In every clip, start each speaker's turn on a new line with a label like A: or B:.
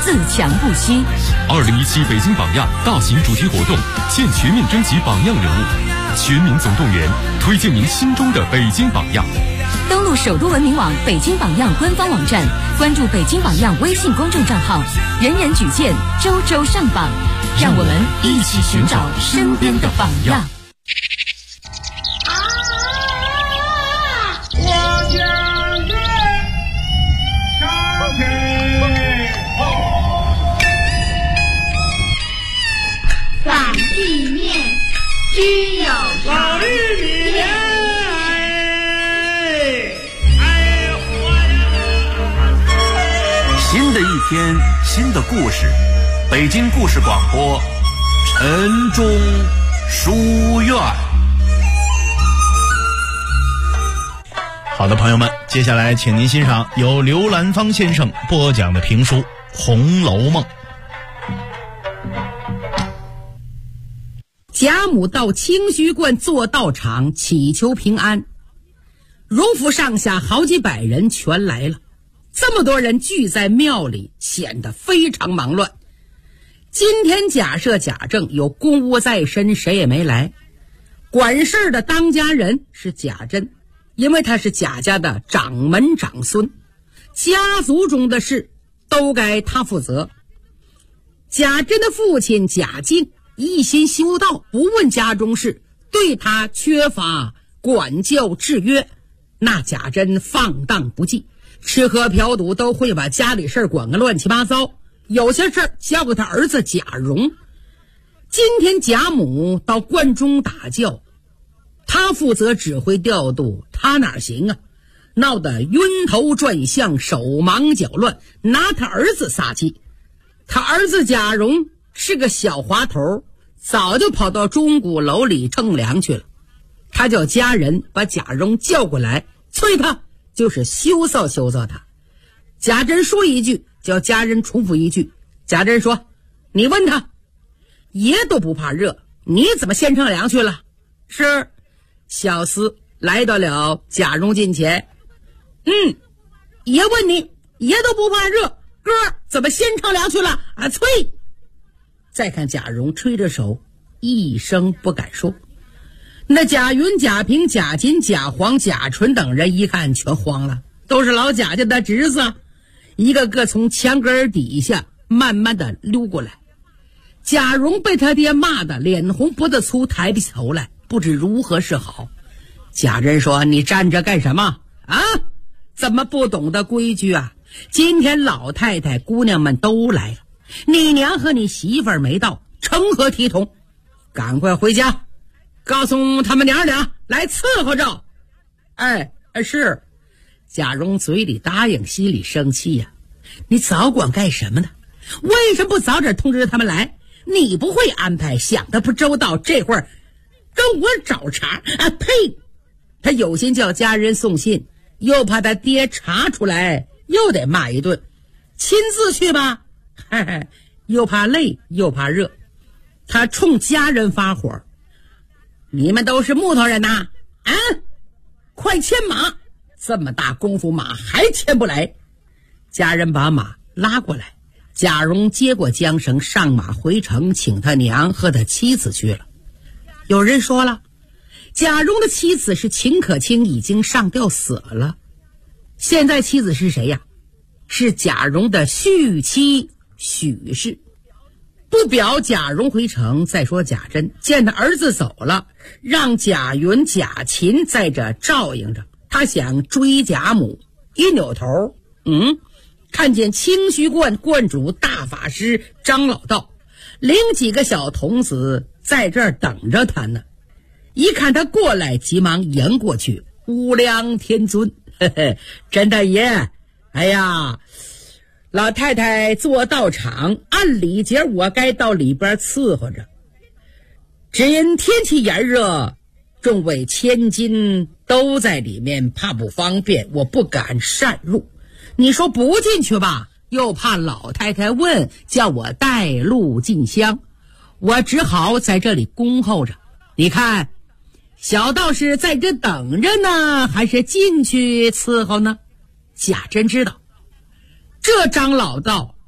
A: 自强不息。
B: 2017北京榜样大型主题活动现全面征集榜样人物，全民总动员，推荐您心中的北京榜样。
A: 登录首都文明网北京榜样官方网站，关注北京榜样微信公众账号，人人举荐，周周上榜，让我们一起寻找身边的榜样。
C: 反地面只有
D: 老玉米莲，
E: 新的一天，新的故事，北京故事广播，晨钟书院。
F: 好的，朋友们，接下来请您欣赏由刘兰芳先生播讲的评书《红楼梦》。
G: 贾母到清虚观做道场祈求平安，荣府上下好几百人全来了，这么多人聚在庙里，显得非常忙乱。今天假设贾政有公务在身，谁也没来。管事的当家人是贾珍，因为他是贾家的掌门长孙，家族中的事都该他负责。贾珍的父亲贾敬一心修道，不问家中事，对他缺乏管教制约，那贾珍放荡不羁，吃喝嫖赌都会把家里事管个乱七八糟，有些事交给他儿子贾蓉。今天贾母到观中打教，他负责指挥调度，他哪行啊？闹得晕头转向，手忙脚乱，拿他儿子撒气。他儿子贾蓉是个小滑头，早就跑到钟鼓楼里乘凉去了。他叫家人把贾蓉叫过来，催他就是羞臊羞臊他。贾珍说一句，叫家人重复一句。贾珍说：“你问他，爷都不怕热，你怎么先乘凉去了？”是。小厮来到了贾蓉近前，爷问你，爷都不怕热，哥怎么先乘凉去了啊？催！再看贾蓉吹着手，一声不敢说。那贾云、贾平、贾琴、贾黄、贾纯等人一看全慌了，都是老贾家的侄子，一个个从墙根底下慢慢的溜过来。贾蓉被他爹骂得脸红脖子粗，抬不起头来，不知如何是好。贾珍说：“你站着干什么啊？怎么不懂得规矩啊？今天老太太姑娘们都来了，你娘和你媳妇儿没到，成何体统？赶快回家，告诉他们娘俩来伺候着。”是。贾蓉嘴里答应，心里生气呀。你早管干什么呢？为什么不早点通知他们来？你不会安排，想得不周到，这会儿跟我找茬啊！呸！他有心叫家人送信，又怕他爹查出来，又得骂一顿。亲自去吧，又怕累又怕热。他冲家人发火：“你们都是木头人呐！啊，快牵马！这么大功夫，马还牵不来。”家人把马拉过来，贾蓉接过缰绳，上马回城，请他娘和他妻子去了。有人说了，贾蓉的妻子是秦可卿，已经上吊死了。现在妻子是谁呀？是贾蓉的续妻许氏。不表贾蓉回城，再说贾珍见他儿子走了，让贾云、贾琴在这照应着。他想追贾母，一扭头，看见清虚观观主大法师张老道领几个小童子在这儿等着他呢。一看他过来，急忙迎过去：“无量天尊，甄大爷，哎呀，老太太做道场，按礼节我该到里边伺候着，只因天气炎热，众位千金都在里面，怕不方便，我不敢擅入。你说不进去吧，又怕老太太问，叫我带路进香，我只好在这里恭候着。你看，小道士在这等着呢，还是进去伺候呢？”贾珍知道这张老道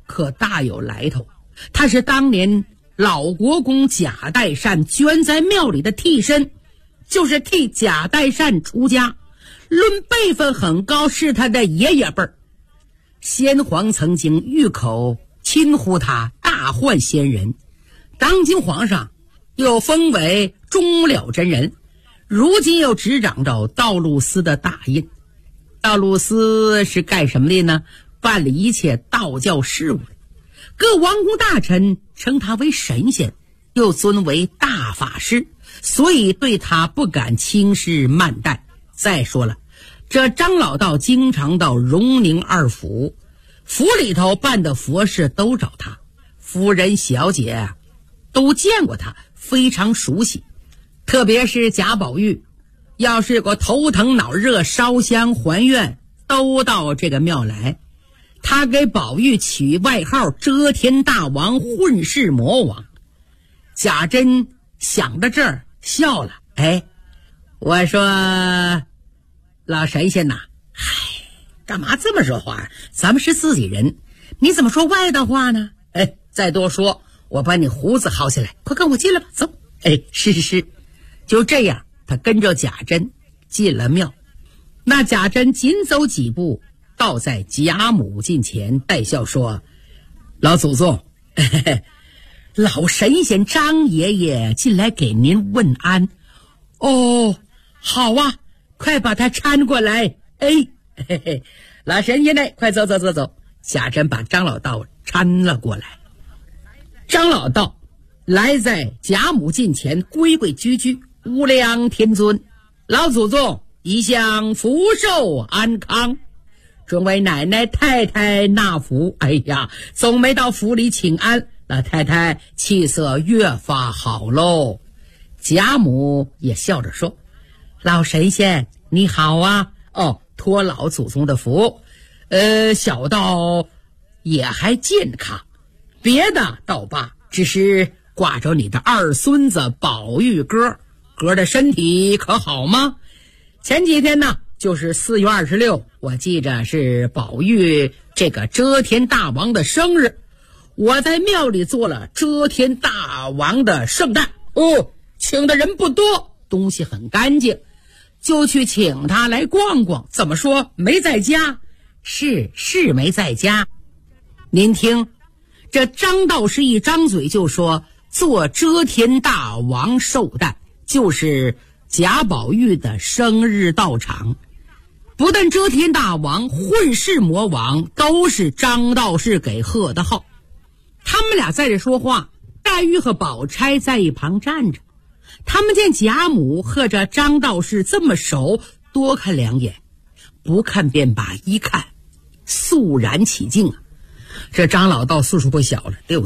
G: 可大有来头，他是当年老国公贾代善捐在庙里的替身，就是替贾代善出家，论辈分很高，是他的爷爷辈儿。先皇曾经御口亲呼他大幻仙人，当今皇上又封为终了真人，如今又执掌着道路司的大印。道路司是干什么的呢？办理一切道教事务的。各王公大臣称他为神仙，又尊为大法师，所以对他不敢轻视慢待。再说了，这张老道经常到荣宁二府，府里头办的佛事都找他，夫人小姐都见过他，非常熟悉。特别是贾宝玉，要是有个头疼脑热烧香还愿，都到这个庙来。他给宝玉取外号遮天大王、混世魔王。贾珍想到这儿笑了，我说老神仙呐，干嘛这么说话？咱们是自己人，你怎么说外道话呢？再多说我把你胡子薅下来，快跟我进来吧，走。是。就这样，他跟着贾珍进了庙。那贾珍紧走几步，倒在贾母近前，带笑说：老祖宗，老神仙张爷爷进来给您问安。哦，好啊，快把他搀过来。老神仙呢，快走。贾珍把张老道搀了过来。张老道来在贾母近前，规规矩矩，无量天尊，老祖宗一向福寿安康，准为奶奶太太纳福。总没到府里请安，老太太气色越发好喽。贾母也笑着说：老神仙你好啊，托老祖宗的福，小道也还健康，别的倒罢，只是挂着你的二孙子宝玉哥的身体可好吗？前几天呢，就是4月26，我记着是宝玉这个遮天大王的生日，我在庙里做了遮天大王的圣诞，请的人不多，东西很干净，就去请他来逛逛。怎么说没在家？是没在家。您听，这张道士一张嘴就说做遮天大王寿诞，就是贾宝玉的生日到场。不但遮天大王、混世魔王都是张道士给贺的号。他们俩在这说话，黛玉和宝钗在一旁站着。他们见贾母和着张道士这么熟，多看两眼，不看便罢，一看肃然起敬啊。这张老道岁数不小了，得有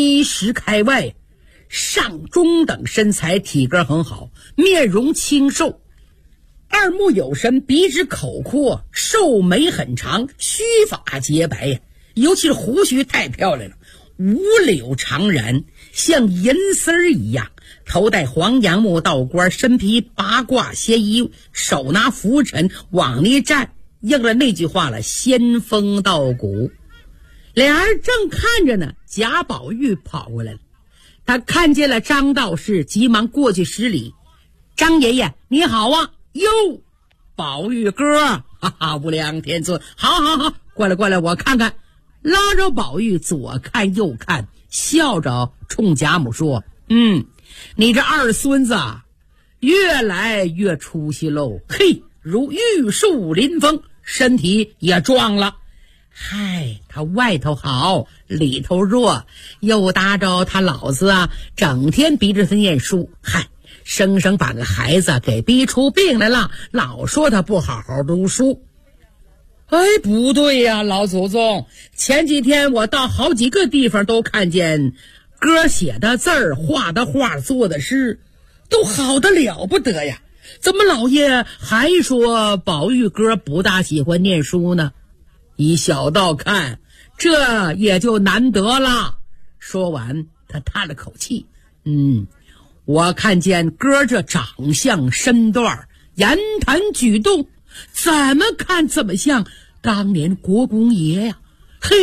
G: 70开外，上中等身材，体格很好，面容清瘦，二目有神，鼻直口阔，瘦眉很长，须发洁白呀，尤其是胡须太漂亮了，五柳长髯，像银丝儿一样，头戴黄杨木道冠，身披八卦斜衣，手拿拂尘，往那站，应了那句话了，仙风道骨。俩人正看着呢，贾宝玉跑过来了，他看见了张道士，急忙过去施礼：张爷爷你好啊。哟，宝玉哥，无量天尊，好，过来，我看看。拉着宝玉左看右看，笑着冲贾母说：你这二孙子越来越出息喽，如玉树临风，身体也壮了。他外头好，里头弱，又搭着他老子整天逼着他念书，生生把个孩子给逼出病来了，老说他不好好读书。不对呀，老祖宗，前几天我到好几个地方都看见哥写的字儿、画的画、做的诗，都好得了不得呀，怎么老爷还说宝玉哥不大喜欢念书呢？以小道看，这也就难得了。说完他叹了口气，我看见哥这长相身段、言谈举动，怎么看怎么像当年国公爷呀。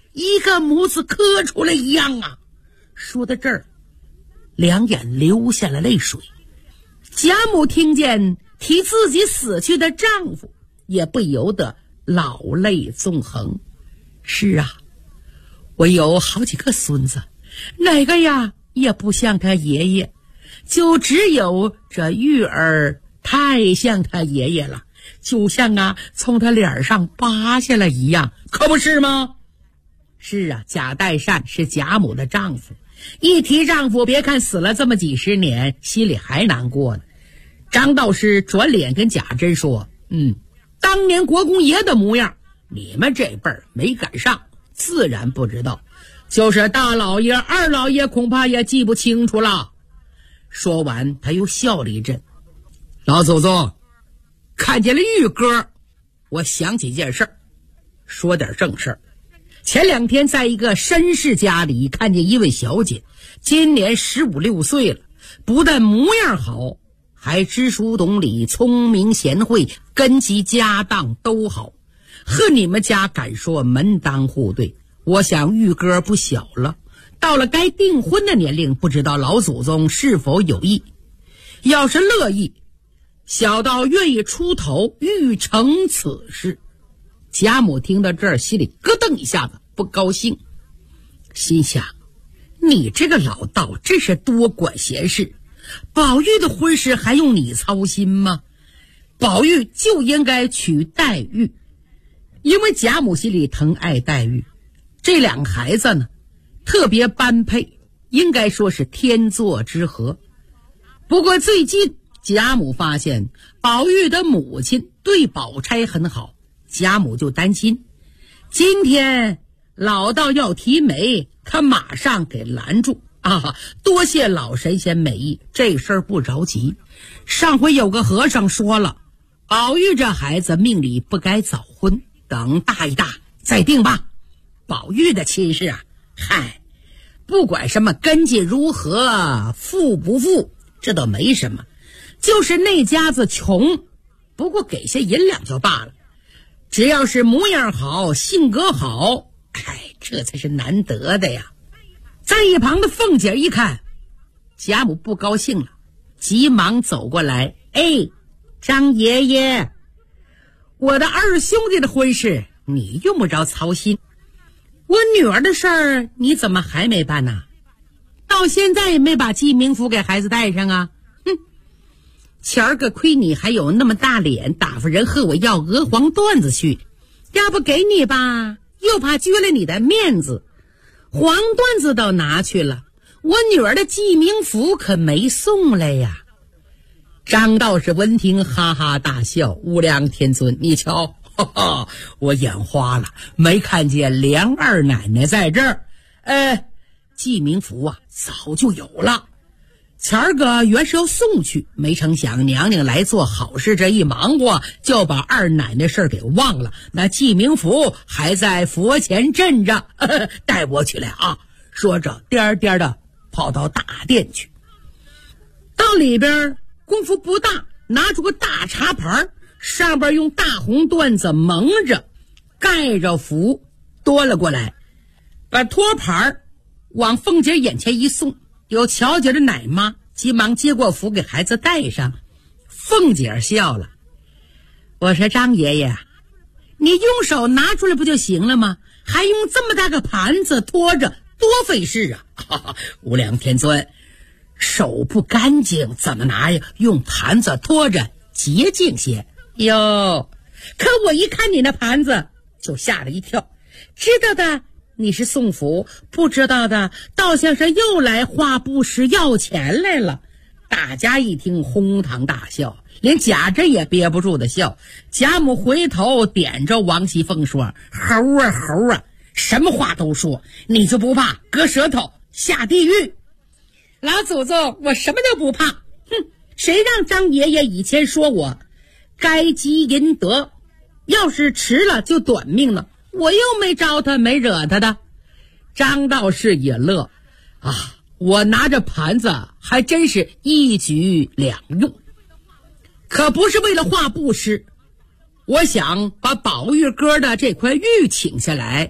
G: 一个母子磕出来一样啊。说到这儿，两眼流下了泪水。贾母听见提自己死去的丈夫，也不由得老泪纵横。是啊，我有好几个孙子，哪个呀也不像他爷爷，就只有这玉儿太像他爷爷了，就像啊从他脸上扒下来一样，可不是吗？是啊，贾代善是贾母的丈夫，一提丈夫，别看死了这么几十年，心里还难过呢。张道士转脸跟贾珍说，当年国公爷的模样，你们这辈儿没赶上，自然不知道，就是大老爷二老爷恐怕也记不清楚了。说完他又笑了一阵，老祖宗看见了玉哥，我想起件事儿，说点正事儿。前2天在一个绅士家里看见一位小姐，今年15、16岁了，不但模样好，还知书懂礼，聪明贤惠，根基家当都好，和你们家敢说门当户对。我想玉哥不小了，到了该订婚的年龄，不知道老祖宗是否有意。要是乐意，小道愿意出头，欲成此事。贾母听到这儿，心里咯噔一下子，不高兴，心想，你这个老道真是多管闲事，宝玉的婚事还用你操心吗？宝玉就应该娶黛玉，因为贾母心里疼爱黛玉，这两个孩子呢特别般配，应该说是天作之合。不过最近贾母发现宝玉的母亲对宝钗很好，贾母就担心。今天老道要提媒，他马上给拦住啊！多谢老神仙美意，这事儿不着急。上回有个和尚说了，宝玉这孩子命里不该早婚，等大一大再定吧。宝玉的亲事啊，不管什么根基如何，富不富，这都没什么，就是那家子穷，不过给些银两就罢了。只要是模样好，性格好，这才是难得的呀。在一旁的凤姐一看，贾母不高兴了，急忙走过来，张爷爷，我的二兄弟的婚事你用不着操心，我女儿的事儿你怎么还没办呢？到现在也没把记名符给孩子带上啊！前儿个亏你还有那么大脸，打发人和我要鹅黄缎子去，要不给你吧，又怕撅了你的面子。黄缎子倒拿去了，我女儿的记名符可没送来呀。张道士闻听哈哈大笑，无量天尊，你瞧，我眼花了，没看见梁二奶奶在这儿。记名符啊早就有了，前儿个原是要送去，没成想娘娘来做好事，这一忙活就把二奶奶事儿给忘了，那记名符还在佛前镇着，带我去了啊！说着颠颠的跑到大殿去，到里边功夫不大，拿出个大茶盘，上边用大红缎子蒙着，盖着符端了过来，把托盘往凤姐眼前一送。有乔姐的奶妈急忙接过符给孩子戴上。凤姐笑了，我说张爷爷，你用手拿出来不就行了吗？还用这么大个盘子拖着，多费事啊！无量天尊，手不干净怎么拿呀？用盘子拖着洁净些哟。可我一看你那盘子就吓了一跳，知道的你是送符，不知道的倒像是又来画布施要钱来了。大家一听哄堂大笑，连贾珍也憋不住的笑。贾母回头点着王熙凤说，猴啊猴啊，什么话都说，你就不怕割舌头下地狱？老祖宗，我什么都不怕。谁让张爷爷以前说我该积阴德，要是迟了就短命了，我又没招他，没惹他的。张道士也乐啊，我拿着盘子还真是一举两用，可不是为了画布施，我想把宝玉哥的这块玉请下来，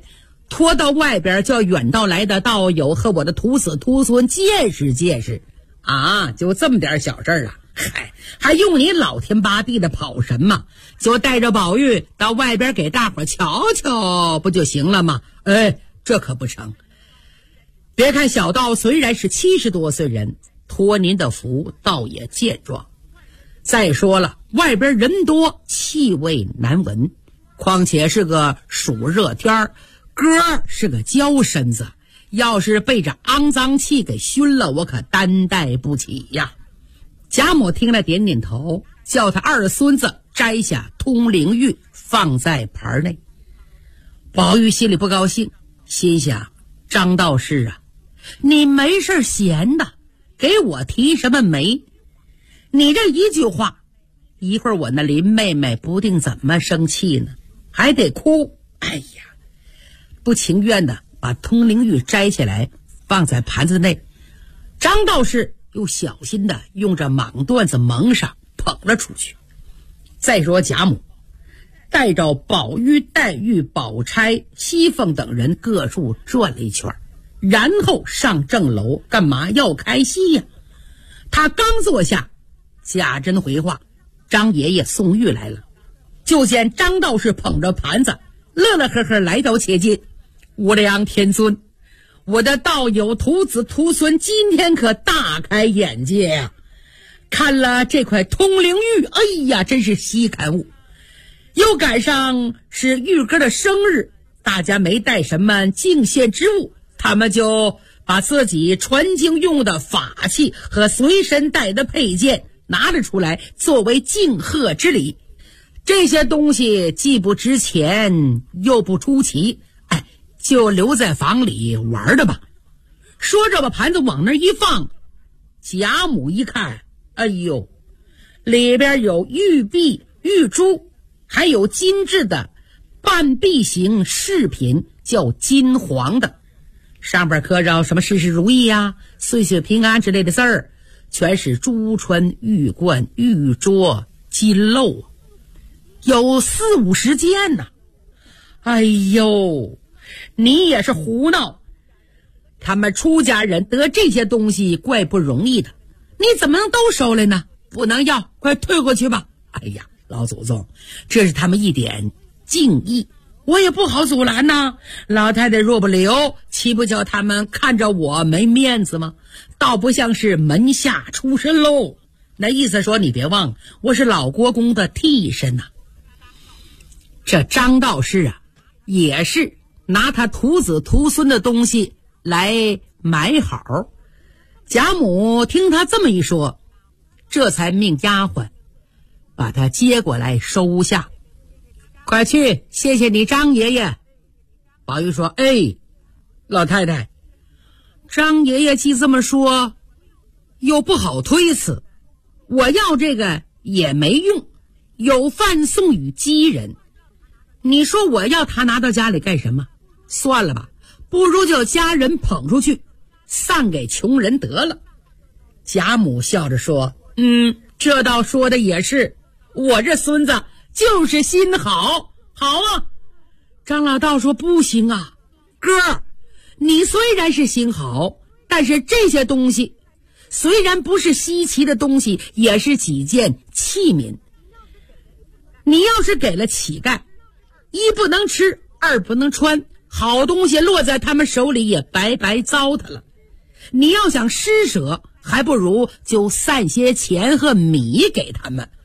G: 拖到外边，叫远道来的道友和我的徒子徒孙见识见识啊！就这么点小事啊，嗨，还用你老天八地的跑神吗？就带着宝玉到外边给大伙瞧瞧不就行了吗？哎，这可不成。别看小道虽然是70多岁人，托您的福倒也健壮。再说了，外边人多，气味难闻，况且是个暑热天儿，哥是个娇身子，要是被这肮脏气给熏了，我可担待不起呀。贾母听了点点头，叫他二孙子摘下通灵玉放在盘内。宝玉心里不高兴，心想张道士啊，你没事闲的给我提什么媒？你这一句话，一会儿我那林妹妹不定怎么生气呢，还得哭。哎呀，不情愿的把通灵玉摘下来放在盘子内。张道士又小心的用这蟒缎子蒙上，捧了出去。再说贾母带着宝玉、黛玉、宝钗、熙凤等人各处转了一圈，然后上正楼，干嘛要开戏呀？他刚坐下，贾珍回话，张爷爷送玉来了。就见张道士捧着盘子，乐乐呵呵来到切近。无量天尊，我的道友徒子徒孙今天可大开眼界呀！看了这块通灵玉，哎呀，真是稀罕物。又赶上是玉哥的生日，大家没带什么敬献之物，他们就把自己传经用的法器和随身带的配件拿了出来，作为敬贺之礼。这些东西既不值钱又不出奇，哎，就留在房里玩的吧。说着把盘子往那一放，贾母一看，哎呦，里边有玉璧、玉珠，还有精致的半璧形饰品，叫金黄的，上边刻着什么事事如意呀、岁岁平安之类的字儿，全是珠穿、玉冠、玉镯、金镂，有40-50件呢。哎呦，你也是胡闹！他们出家人得这些东西怪不容易的，你怎么能都收来呢？不能要，快退过去吧！哎呀，老祖宗，这是他们一点敬意，我也不好阻拦呐。老太太若不留，岂不叫他们看着我没面子吗？倒不像是门下出身喽。那意思说，你别忘，我是老国公的替身呐。这张道士啊，也是拿他徒子徒孙的东西来买好。贾母听他这么一说，这才命丫鬟把他接过来收下。快去，谢谢你张爷爷。宝玉说，哎，老太太，张爷爷既这么说，又不好推辞，我要这个也没用，有饭送与饥人。你说我要他拿到家里干什么？算了吧，不如就家人捧出去散给穷人得了。贾母笑着说，这倒说的也是，我这孙子就是心好。好啊。张老道说，不行啊，哥，你虽然是心好，但是这些东西虽然不是稀奇的东西，也是几件器皿。你要是给了乞丐，一不能吃，二不能穿，好东西落在他们手里也白白糟蹋了。你要想施舍，还不如就散些钱和米给他们，